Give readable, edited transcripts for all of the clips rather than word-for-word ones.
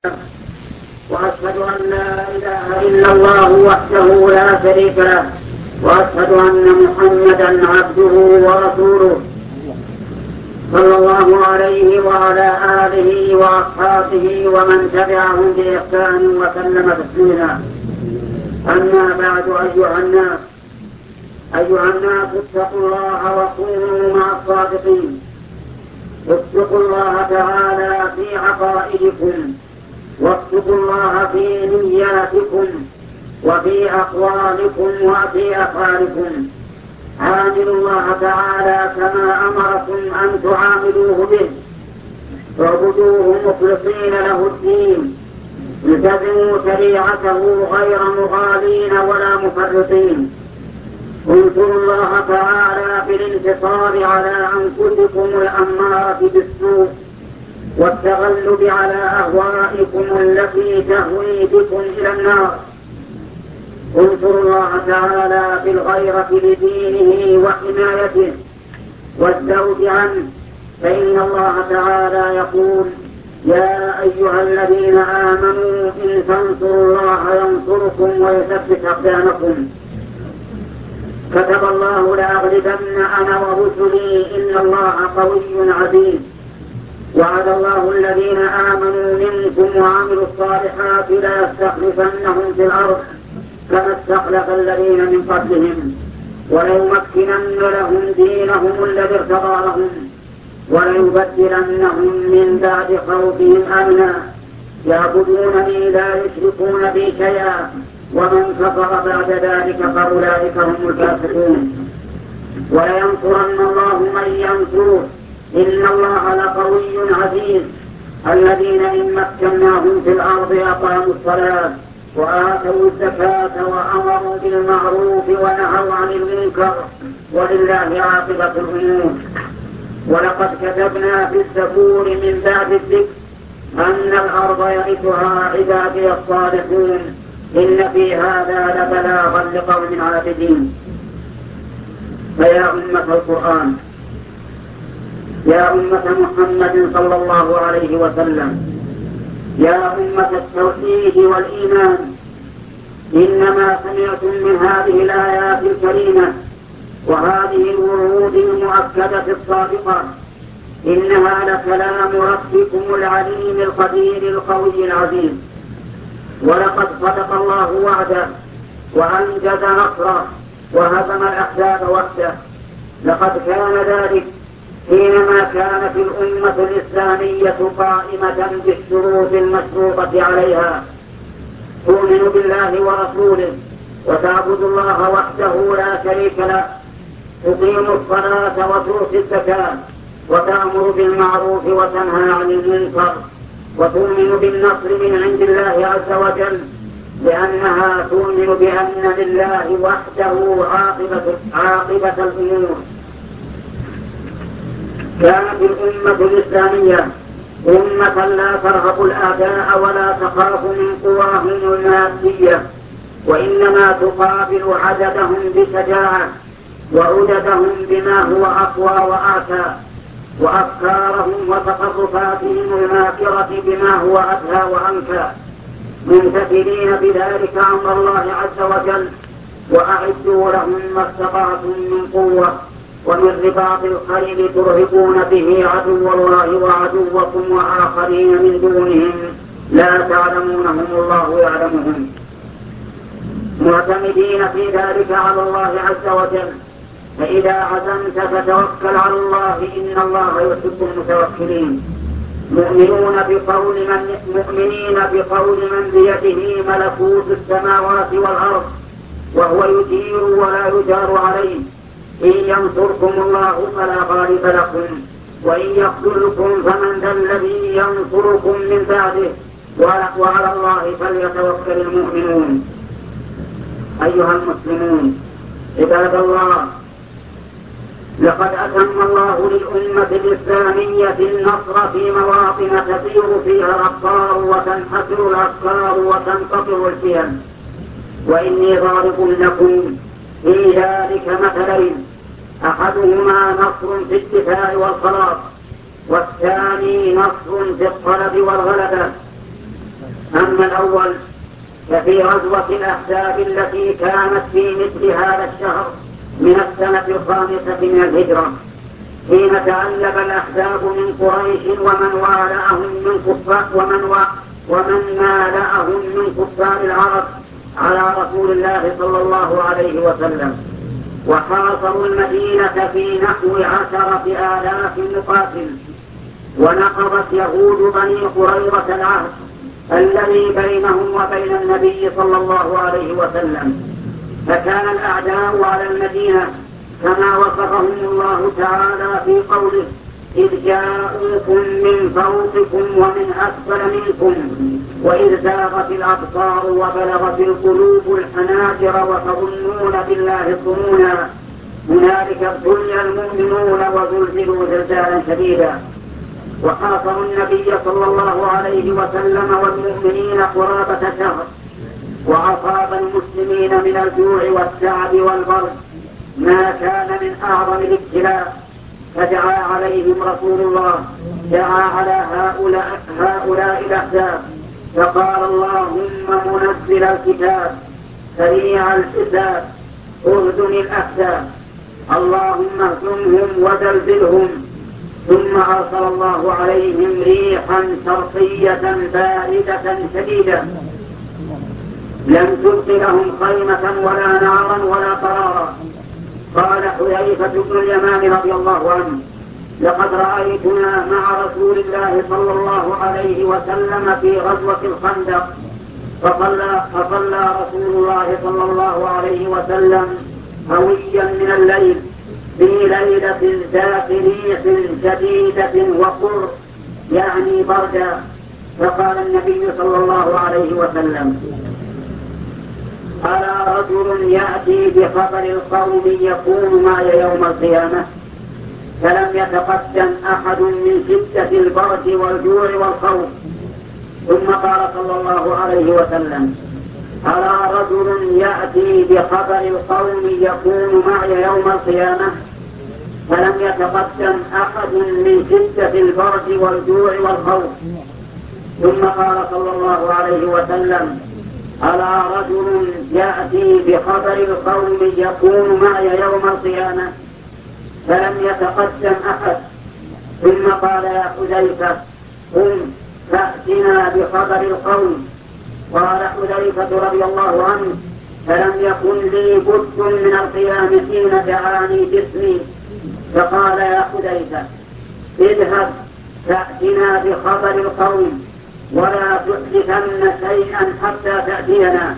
وأشهد أن لا إله إلا الله وحده لا شريك له، وأشهد أن محمدا عبده ورسوله صلى الله عليه وعلى آله وأصحابه ومن تبعهم بإحسان وسلم تسليما. أما بعد، أيها الناس اتقوا الله وكونوا مع الصادقين. اتقوا الله تعالى في عقائدكم، واتقوا الله في نياتكم وفي أقوالكم وفي أفعالكم. عاملوا الله تعالى كما أمركم أن تعاملوه به، واعبدوه مخلصين له الدين، التزموا شريعته غير مغالين ولا مفرطين. انصروا الله تعالى بالانتصار على أنفسكم الأمارة بالسوء والتغلب على أهوائكم التي تهوي بكم إلى النار. انصروا الله تعالى بالغيرة لدينه وحمايته والزوج عنه، فإن الله تعالى يقول: يا أيها الذين آمنوا إن تنصروا الله ينصركم ويثبت أقدامكم. كتب الله: لأغلبن أنا ورسلي إن الله قوي عزيز. وعد الله الذين آمنوا منكم وعملوا الصالحات ليستخلفنهم في الأرض كما استخلف الذين من قبلهم، وليمكنن لهم دينهم الذي ارتضى لهم، وليبدلنهم من بعد خوفهم أمنا يعبدونني لا يشركون بي شيئا، ومن كفر بعد ذلك فأولئك هم الفاسقون. ولينصرن الله من ينصره، إن الله لقوي عزيز. الذين إن مكناهم في الأرض أقاموا الصلاة وآتوا الزكاة وأمروا بالمعروف ونهوا عن المنكر، ولله عاقبة الأمور. ولقد كتبنا في الزبور من بعد الذكر أن الأرض يرثها عبادي الصالحون، إن في هذا لبلاغا لقوم عابدين. فيا أمة القرآن، يا أمة محمد صلى الله عليه وسلم، يا أمة التوحيد والإيمان، إنما سمعتم من هذه الآيات الكريمة وهذه الوعود المؤكدة الصادقة إنها لكلام ربكم العليم القدير القوي العزيز. ولقد صدق الله وعده وأنجز نصره وهزم الأحزاب وحده. لقد كان ذلك حينما كانت الأمة الإسلامية قائمة بالشروط المشروطة عليها: تؤمن بالله ورسوله، وتعبد الله وحده لا شريك له، تقيم الصلاة وتؤتي الزكاة، وتأمر بالمعروف وتنهى عن المنكر، وتؤمن بالنصر من عند الله عز وجل، لأنها تؤمن بأن لله وحده عاقبة الأمور. كانت الأمة الإسلامية أمة لا ترهب الأعداء ولا تخاف من قواهم المادية، وإنما تقابل عددهم بشجاعة، وعددهم بما هو أقوى وآتى، وأفكارهم وتصرفاتهم الماكرة بما هو أدهى وأنكى، ممتثلين بذلك أمر الله عز وجل: وأعدوا لهم ما استطعتم من قوة ومن رباط الخيل ترهبون به عدو الله وعدوكم وآخرين من دونهم لا تعلمونهم الله يعلمهم، معتمدين في ذلك على الله عز وجل. فإذا عزمت فتوكل على الله، إن الله يحب المتوكلين. مؤمنين بقول من بيده ملكوت السماوات والأرض وهو يجير ولا يجار عليه. إن ينصركم الله فلا غالب لكم، وإن يخذلكم فمن ذا الذي ينصركم من بعده، وعلى الله فليتوكل المؤمنون. أيها المسلمون عباد الله، لقد أتم الله للأمة الإسلامية النصر في مواطن تسير فيها الأبصار وتنحسر الأفكار وتنقطع الفهم. وإني ضارب لكم في ذلك مثلين: أحدهما نصر في الدفاع والخلاص، والثاني نصر في الطلب والغلبة. أما الأول ففي غزوة الأحزاب التي كانت في مثل هذا الشهر من السنة 5 من الهجرة، حين تألب الأحزاب من قريش ومن والأهم من كفار العرب على رسول الله صلى الله عليه وسلم، وحاصروا المدينة في نحو 10,000 مقاتل. ونقضت يهود بني قريظة العهد الذي بينهم وبين النبي صلى الله عليه وسلم، فكان الأعداء على المدينة كما وصفهم الله تعالى في قوله: إذ جاءوكم من فوقكم ومن أسفل منكم وإذ زاغت الأبصار وبلغت القلوب الحناجر وتظنون بالله الظنونا هنالك ابتلي المؤمنون وزلزلوا زلزالا شديدا. وحاصروا النبي صلى الله عليه وسلم والمؤمنين قرابة شهر، وأصاب المسلمين من الجوع والتعب والبرد ما كان من أعظم الابتلاء، فدعا عليهم رسول الله، دعا على هؤلاء الأحزاب فقال: اللهم منزل الكتاب سريع الحساب اهزم الأحزاب، اللهم اهزمهم وزلزلهم. ثم أرسل الله عليهم ريحا شرقية باردة شديدة لم تبق لهم خيمة ولا نارا ولا قرارا. قال حذيفة بن اليمان رضي الله عنه: لقد رأيتنا مع رسول الله صلى الله عليه وسلم في غزوة الخندق، فصلى رسول الله صلى الله عليه وسلم هويا من الليل في ليلة ذات ريح شديدة وقر يعني بردا، فقال النبي صلى الله عليه وسلم: ألا رجل يأتي بخبر القوم يكون معي يوم القيامة؟ فلم يتقدم أحد من شدة البرد والجوع والخوف. ثم قال صلى الله عليه وسلم: ألا رجل يأتي بخبر القوم يكون معي يوم القيامة؟ فلم يتقدم أحد من شدة البرد والجوع والخوف. ثم قال صلى الله عليه وسلم: ألا رجل يأتي بخبر القوم يكون معي يوم القيامة؟ فلم يتقدم أحد. ثم قال: يا حذيفة قم فأتنا بخبر القوم. قال حذيفة رضي الله عنه: فلم يكن لي بد من القيام حين دعاني جسمي، فقال: يا حذيفة اذهب فأتنا بخبر القوم ولا تحدثن شيئا حتى تأتينا.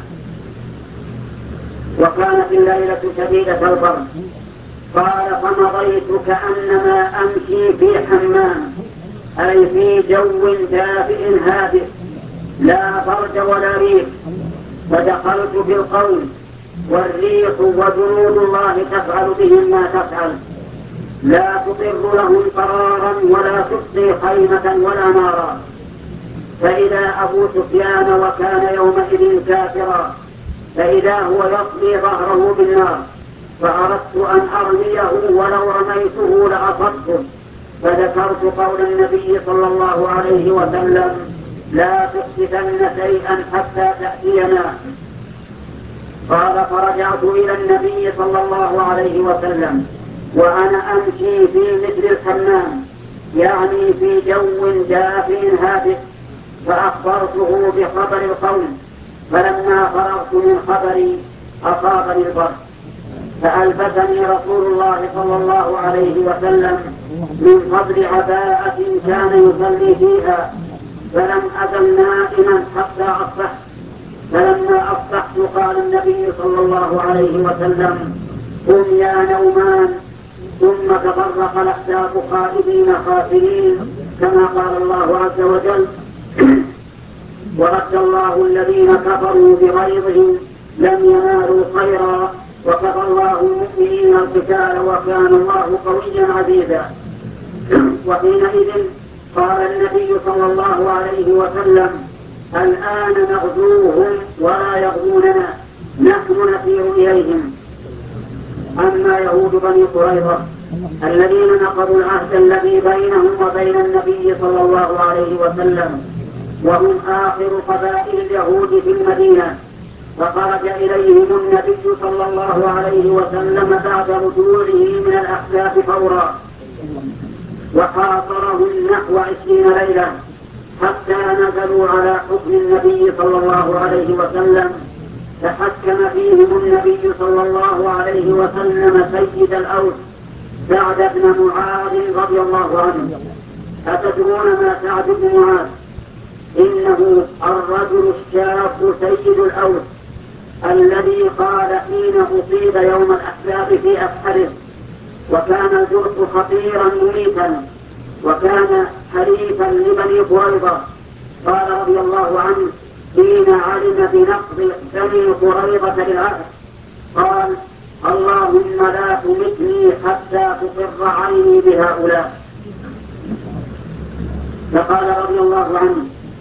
وكانت الليلة شديدة البرد. قال: فمضيت كأنما أمشي في حمام، أي في جو دافئ هادئ لا برد ولا ريح، فدخلت في القوم والريح وجنود الله تفعل بهم ما تفعل، لا تقر لهم قرارا ولا تبقي خيمة ولا نارا. فإذا أبو سفيان وكان يومئذ كافرا، فإذا هو يصلي ظهره بالنار، فأردت أن أرميه ولو رميته لأصبته، فذكرت قول النبي صلى الله عليه وسلم: لا تحدثن شيئا حتى تأتينا. قال: فرجعت إلى النبي صلى الله عليه وسلم وأنا أمشي في مثل الحمام، يعني في جو دافئ هادئ، فأخبرته بخبر القوم، فلما فرغت من خبري أصابني البرد، فألبسني رسول الله صلى الله عليه وسلم من فضل عباءة كان يصلي فيها، فلم أزل نائما حتى أصبحت. فلما أصبحت قال النبي صلى الله عليه وسلم: قم يا نومان. ثم تفرق الأحزاب خائبين خاسرين، كما قال الله عز وجل: ورد الله الذين كفروا بغيظهم لم ينالوا خيرا وكفى الله المؤمنين القتال وكان الله قويا عزيزا. وحينئذ قال النبي صلى الله عليه وسلم: الآن نغزوهم ولا يغزوننا، نحن نسير إليهم. أما يهود بني قريظة الذين نقضوا العهد الذي بينهم وبين النبي صلى الله عليه وسلم وهم آخر قبائل اليهود في المدينة، فخرج إليهم النبي صلى الله عليه وسلم بعد رجوعه من الأحزاب فورا، وحاصرهم نحو 20 ليلة حتى نزلوا على حكم النبي صلى الله عليه وسلم، فحكم فيهم النبي صلى الله عليه وسلم سيد الأوس سعد بن معاذ رضي الله عنه. أتدرون ما سعد بن معاذ؟ إنه الرجل الشاب سيد الأوس الذي قال حين أصيب يوم الأحزاب في أسحره، وكان الجرح خطيرا مميتا، وكان حليفا لبني قريظة. قال رضي الله عنه حين علم بنقض بني قريظة للعهد قال: اللهم لا تمتني حتى تقر عيني بهؤلاء. فقال رضي الله عنه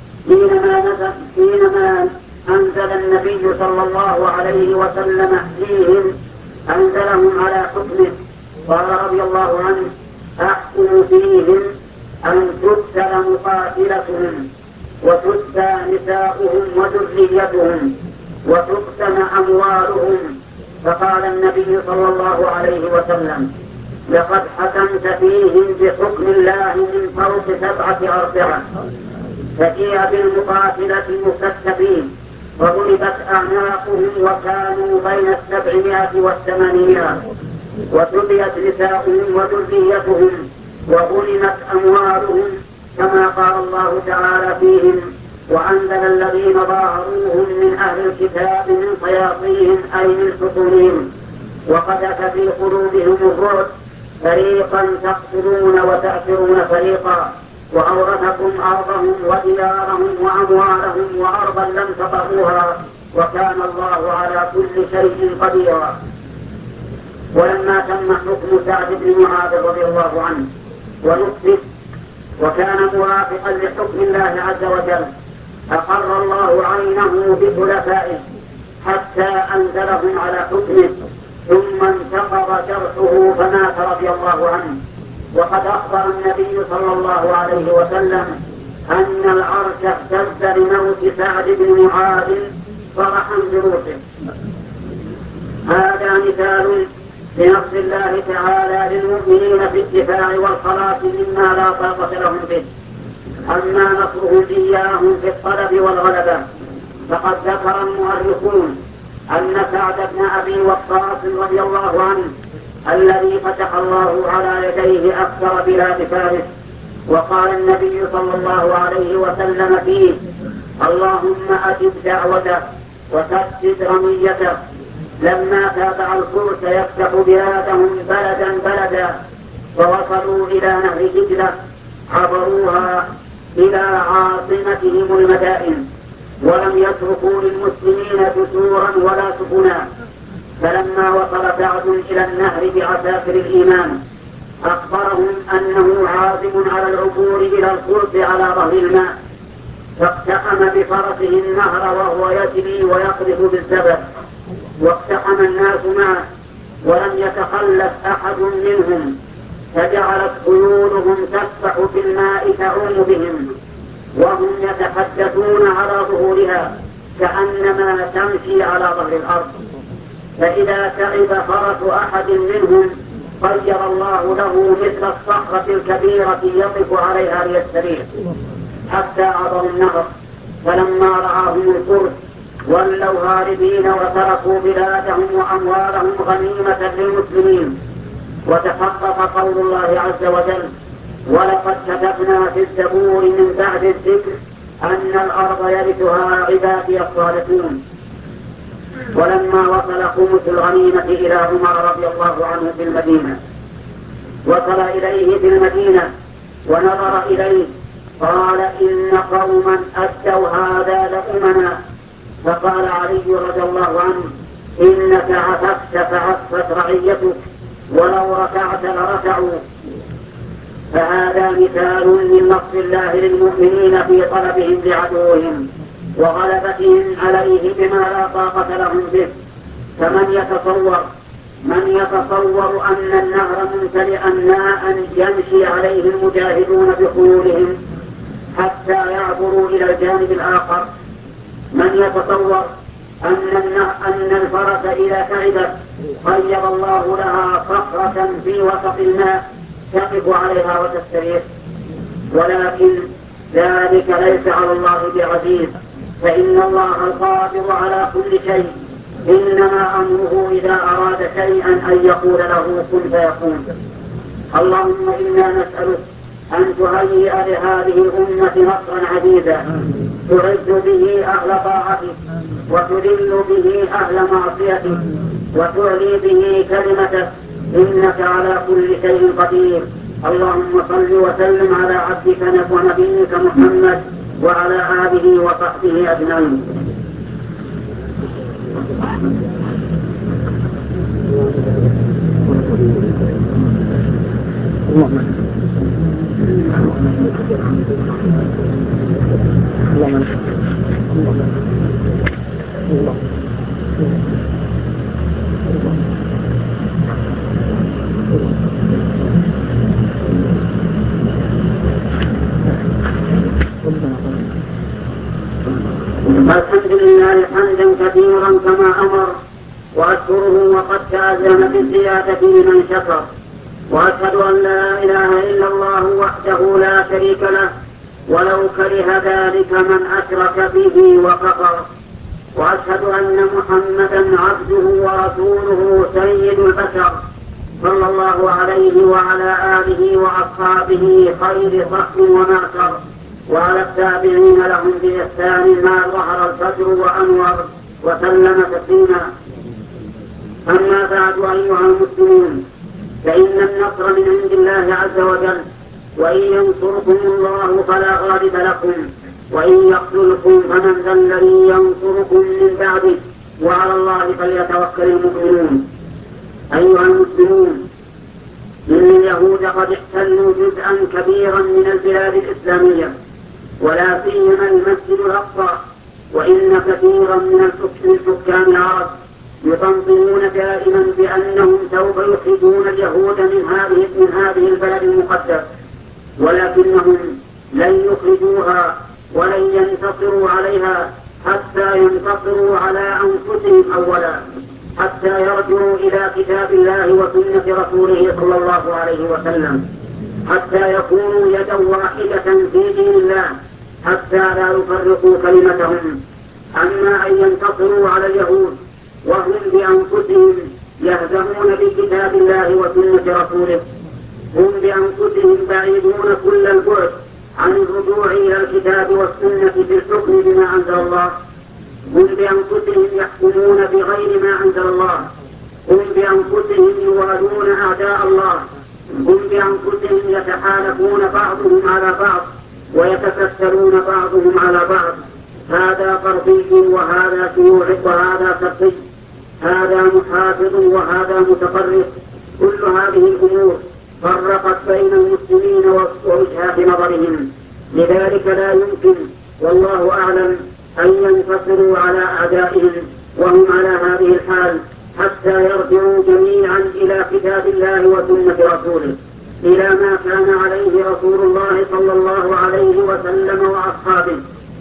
حينما أنزل النبي صلى الله عليه وسلم فيهم أنزلهم على حكمه، قال رضي الله عنه: أحكم فيهم أن تقتل مقاتلتهم وتسبى نساؤهم وذريتهم وتقسم أموالهم. فقال النبي صلى الله عليه وسلم: لقد حكمت فيهم بحكم الله من فوق 7 أرضعة. فجيء بالمقاتلة المكتفين فضربت أعناقهم وكانوا بين 700 و800، وسبيت نساؤهم وذريتهم وظلمت أموالهم، كما قال الله تعالى فيهم: وأنزل الذين ظاهروهم من أهل الكتاب من صياصيهم أي من حصونهم وقذف في قلوبهم الرعب، فريقا تقتلون وتأسرون فريقا، وأورثكم أرضهم وديارهم وأموالهم وأرضا لم تطئوها، وكان الله على كل شيء قديرا. ولما تم حكم سعد بن معاذ رضي الله عنه ونصف وكان موافقا لحكم الله عز وجل، أقر الله عينه بخلفائه حتى أنزلهم على حكمه، ثم انتقض جرحه فمات رضي الله عنه. وقد أخبر النبي صلى الله عليه وسلم أن العرش اهتز لموت سعد بن معاذ فرحا بروحه. هذا مثال بنصر الله تعالى للمؤمنين في الدفاع والخلاص مما لا طاقة لهم به. أما نصرهم إياهم في الطلب والغلبة، فقد ذكر المؤرخون أن سعد بن أبي وقاص رضي الله عنه الذي فتح الله على يديه أكثر بلاد فارس، وقال النبي صلى الله عليه وسلم فيه: اللهم أجب دعوته وسدد رميته. لما تابع الفرس يفتح بلادهم بلدا بلدا ووصلوا إلى نهر دجلة عبروها إلى عاصمتهم المدائن، ولم يتركوا للمسلمين جسورا ولا سفنا. فلما وصل سعد إلى النهر بعساكر الإيمان أخبرهم أنه عازم على العبور إلى الفرس على ظهر الماء، فاقتحم بفرسه النهر وهو يجري ويقذف بالزبد، واقتحم الناس معه ولم يتخلف أحد منهم، فجعلت خيولهم تسبح في الماء تعوم بهم وهم يتحدثون على ظهورها كأنما تمشي على ظهر الأرض. فإذا تعب فرس أحد منهم غير الله له مثل الصخرة الكبيرة يقف عليها ليستريح حتى عبروا النهر. فلما رآهم الفرس ولوا هاربين وتركوا بلادهم وأموالهم غنيمة للمسلمين. وتحقق قول الله عز وجل: ولقد كتبنا في الزبور من بعد الذكر أن الأرض يرثها عبادي الصالحون. ولما وصل خمس الغنيمة إلى عمر رضي الله عنه في المدينة، وصل إليه في المدينة ونظر إليه قال: إن قوما أدوا هذا لأمنا. فقال علي رضي الله عنه: إنك عففت فعفت رعيتك، ولو ركعت لركعوا. فهذا مثال من نصر الله للمؤمنين في طلبهم لعدوهم وغلبتهم عليه بما لا طاقة لهم به. فمن يتصور أن النهر ممتلئا ماء يمشي عليه المجاهدون بخيولهم حتى حتى يعبروا إلى الجانب الآخر. من يتصور أن الفرس إذا تعبت خير الله لها صخرة في وسط الماء تقف عليها وتستريح؟ ولكن ذلك ليس على الله بعزيز، فإن الله القادر على كل شيء، إنما أمره إذا أراد شيئا أن يقول له كن فيكون. اللهم إنا نسألك أن تهيئ لهذه الأمة نصرا عزيزا تعز به أهل طاعتك وتذل به أهل معصيتك وتعلي به كلمتك، إنك على كل شيء قدير. اللهم صل وسلم على عبدك ونبيك محمد وعلى آله وصحبه أجمعين. الحمد لله حمدا كثيرا كما أمر، وأشكره وقد تأذن بالزيادة لمن شكر، وأشهد أن لا إله إلا الله وحده لا شريك له ولو كره ذلك من أشرك به وكفر، وأشهد أن محمدا عبده ورسوله سيد البشر صلى الله عليه وعلى آله وأصحابه خير صحب ومعشر، وعلى التابعين لهم بإحسان ما ظهر الفجر وأنور وسلم تسليما. أما بعد أيها المسلمون، فإن النصر من عند الله عز وجل، وإن ينصركم الله فلا غالب لكم، وإن يخذلكم فمن ذا الذي ينصركم من بعده، وعلى الله فليتوكل المؤمنون. أيها المسلمون، إن اليهود قد احتلوا جزءا كبيرا من البلاد الإسلامية، ولا سيما المسجد الأقصى، وإن كثيرا من الحكام العرب يطنطنون دائما بأنهم سوف يخرجون اليهود من هذه البلد المقدس، ولكنهم لن يخرجوها ولن ينتصروا عليها حتى ينتصروا على أنفسهم أولا، حتى يرجعوا إلى كتاب الله وسنة رسوله صلى الله عليه وسلم، حتى يكونوا يدا واحدة في دين الله، حتى لا يفرقوا كلمتهم. أما أن ينتصروا على اليهود وهم بأنفسهم يهزمون بكتاب الله وسنة رسوله، هم بأنفسهم بعيدون كل البعد عن الرجوع إلى الكتاب والسنة في الحكم بما أنزل الله، هم بأنفسهم يحكمون بغير ما أنزل الله، هم بأنفسهم يوالون أعداء الله، هم بأنفسهم يتحالفون بعضهم على بعض ويتكسرون بعضهم على بعض، هذا غربي وهذا شيوعي وهذا شرقي، هذا محافظ وهذا متطرف. كل هذه الأمور فرقت بين المسلمين ووجهات نظرهم، لذلك لا يمكن والله أعلم أن ينتصروا على أعدائهم وهم على هذه الحال، حتى يرجعوا جميعا إلى كتاب الله وسنة رسوله، إلى ما كان عليه رسول الله صلى الله عليه وسلم وأصحابه.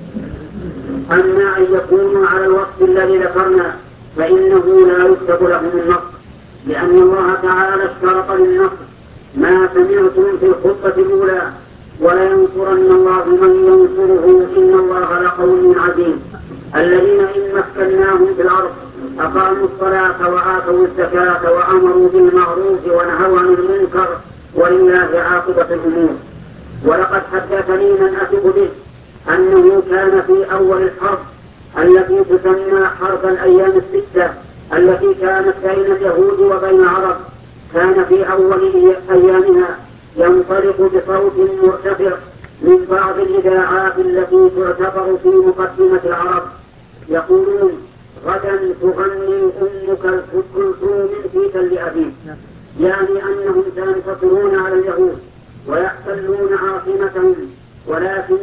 أما أن يكونوا على الوصف الذي ذكرنا فإنه لا يكتب لهم النصر، لأن الله تعالى اشترط للنصر ما سمعتم في الخطبة الأولى: ولينصرن الله من ينصره إن الله لقوي عزيز. الذين إن مكناهم في الأرض أقاموا الصلاة وآتوا الزكاة وأمروا بالمعروف ونهوا عن المنكر ولله عاقبة الأمور. ولقد حدثني من أثق به أنه كان في أول الحرب التي تسمى حرب الأيام الستة التي كانت بين اليهود وبين العرب، كان في أول أيامها ينطلق بصوت مرتفع من بعض الإذاعات التي تعتبر في مقدمة العرب، يقولون: غدا تغني أمك كلثوم في تل أبيك، يعني أنهم سينتصرون على اليهود ويحتلون عاصمتهم، ولكن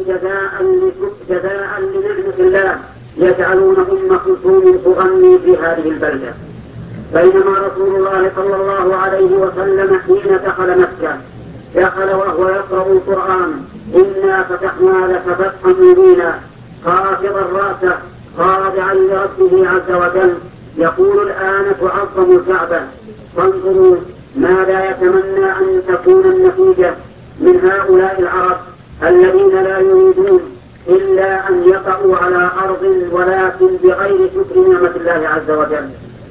جزاء لنعمة الله يجعلون أم كلثوم تغني في هذه البلدة. بينما رسول الله صلى الله عليه وسلم حين دخل مكة دخل وهو يقرأ القرآن إنا فتحنا لك فتحا مبينا خافضا رأسه خاضعا لربه عز وجل يقول الآن تعظم الكعبة. فانظروا ماذا يتمنى أن تكون النتيجة من هؤلاء العرب الذين لا يريدون إلا أن يقعوا على أرض ولكن بغير شكر نعمة الله عز وجل.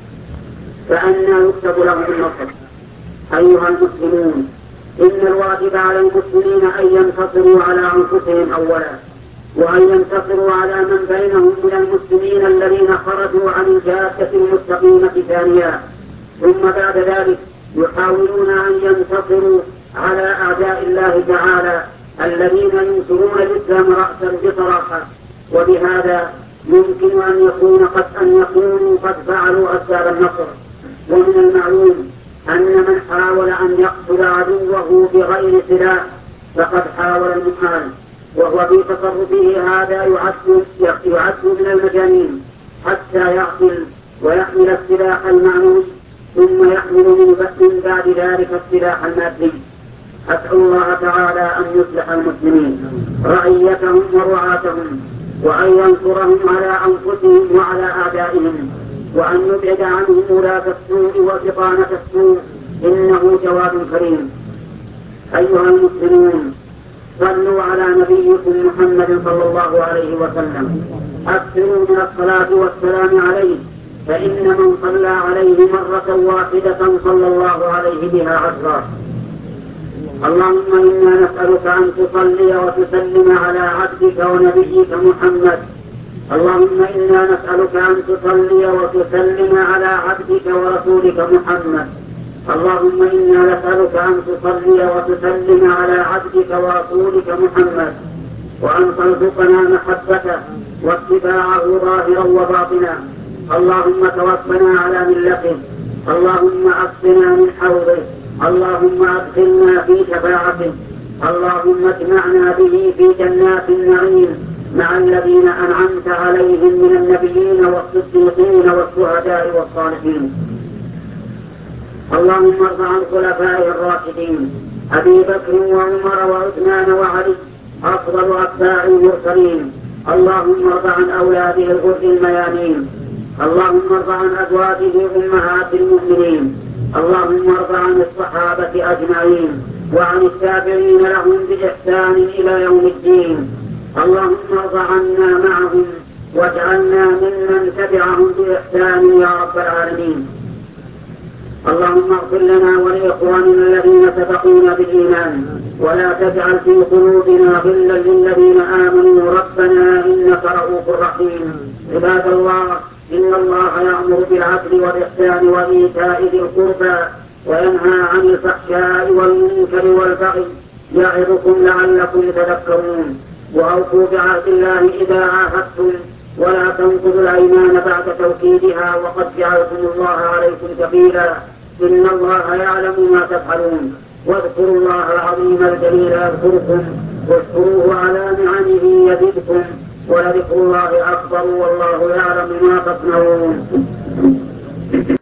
فأنى يكتب لهم النصر؟ أيها المسلمون، إن الواجب على المسلمين أن ينتصروا على أنفسهم أولا، وأن ينتصروا على من بينهم من المسلمين الذين خرجوا عن الجادة المستقيمة ثانيا، ثم بعد ذلك يحاولون أن ينتصروا على أعداء الله تعالى الذين ينصرون الإسلام رأسا بصراحة. وبهذا يمكن أن يكونوا قد فعلوا أسباب النصر. ومن المعلوم أن من حاول أن يقتل عدوه بغير سلاح فقد حاول المحال، وهو في تصرفه هذا يعد من المجانين حتى يعقل ويحمل السلاح المعنوي ثم يحمل من بعد ذلك السلاح المادي. أسأل الله تعالى أن يصلح المسلمين رعيتهم ورعاتهم، وأن ينصرهم على أنفسهم وعلى أعدائهم، وأن يبعد عنهم ولاة السوء وبطانة السوء، إنه جواد كريم. أيها المسلمون، صلوا على نبيكم محمد صلى الله عليه وسلم، أكثروا من الصلاة والسلام عليه، فإن من صلى عليه مرة واحدة صلى الله عليه بها عشرا. اللهم إنا نسألك أن تصلي وتسلم على عبدك ونبيك محمد. اللهم إنا نسألك أن تصلي وتسلم على عبدك ورسولك محمد. اللهم إنا نسألك أن تصلي وتسلم على عبدك ورسولك محمد، وأن ترزقنا محبته واتباعه ظاهرا وباطنا. اللهم توفنا على ملته، اللهم أسقنا من حوضه، اللهم أدخلنا في شفاعته، اللهم اجمعنا به في جنات النعيم مع الذين أنعمت عليهم من النبيين والصديقين والشهداء والصالحين. اللهم ارض عن خلفائه الراشدين أبي بكر وعمر وعثمان وعلي أفضل أتباع المرسلين. اللهم ارض عن أولاده الغر الميامين. اللهم ارض عن أزواجه أمهات المؤمنين. اللهم ارض عن الصحابة أجمعين وعن التابعين لهم بإحسان إلى يوم الدين. اللهم ارض عنا معهم واجعلنا ممن تبعهم بإحسان يا رب العالمين. اللهم اغفر لنا ولإخواننا الذين سبقونا بالإيمان، ولا تجعل في قلوبنا غلا للذين آمنوا ربنا إنك رؤوف رحيم. عباد الله، إن الله يأمر بالعدل والإحسان وإيتاء ذي القربى وينهى عن الفحشاء والمنكر والبغي يعظكم لعلكم تذكرون. وأوفوا بعهد الله إذا عاهدتم، ولا تنقضوا الأيمان بعد توكيدها وقد جعلكم الله عليكم كفيلا. إن الله يعلم ما تفعلون. واذكروا الله العظيم الجليل يذكركم، واشكروه على نعمه يزدكم، ولذكر الله أكبر والله يعلم ما تصنعون.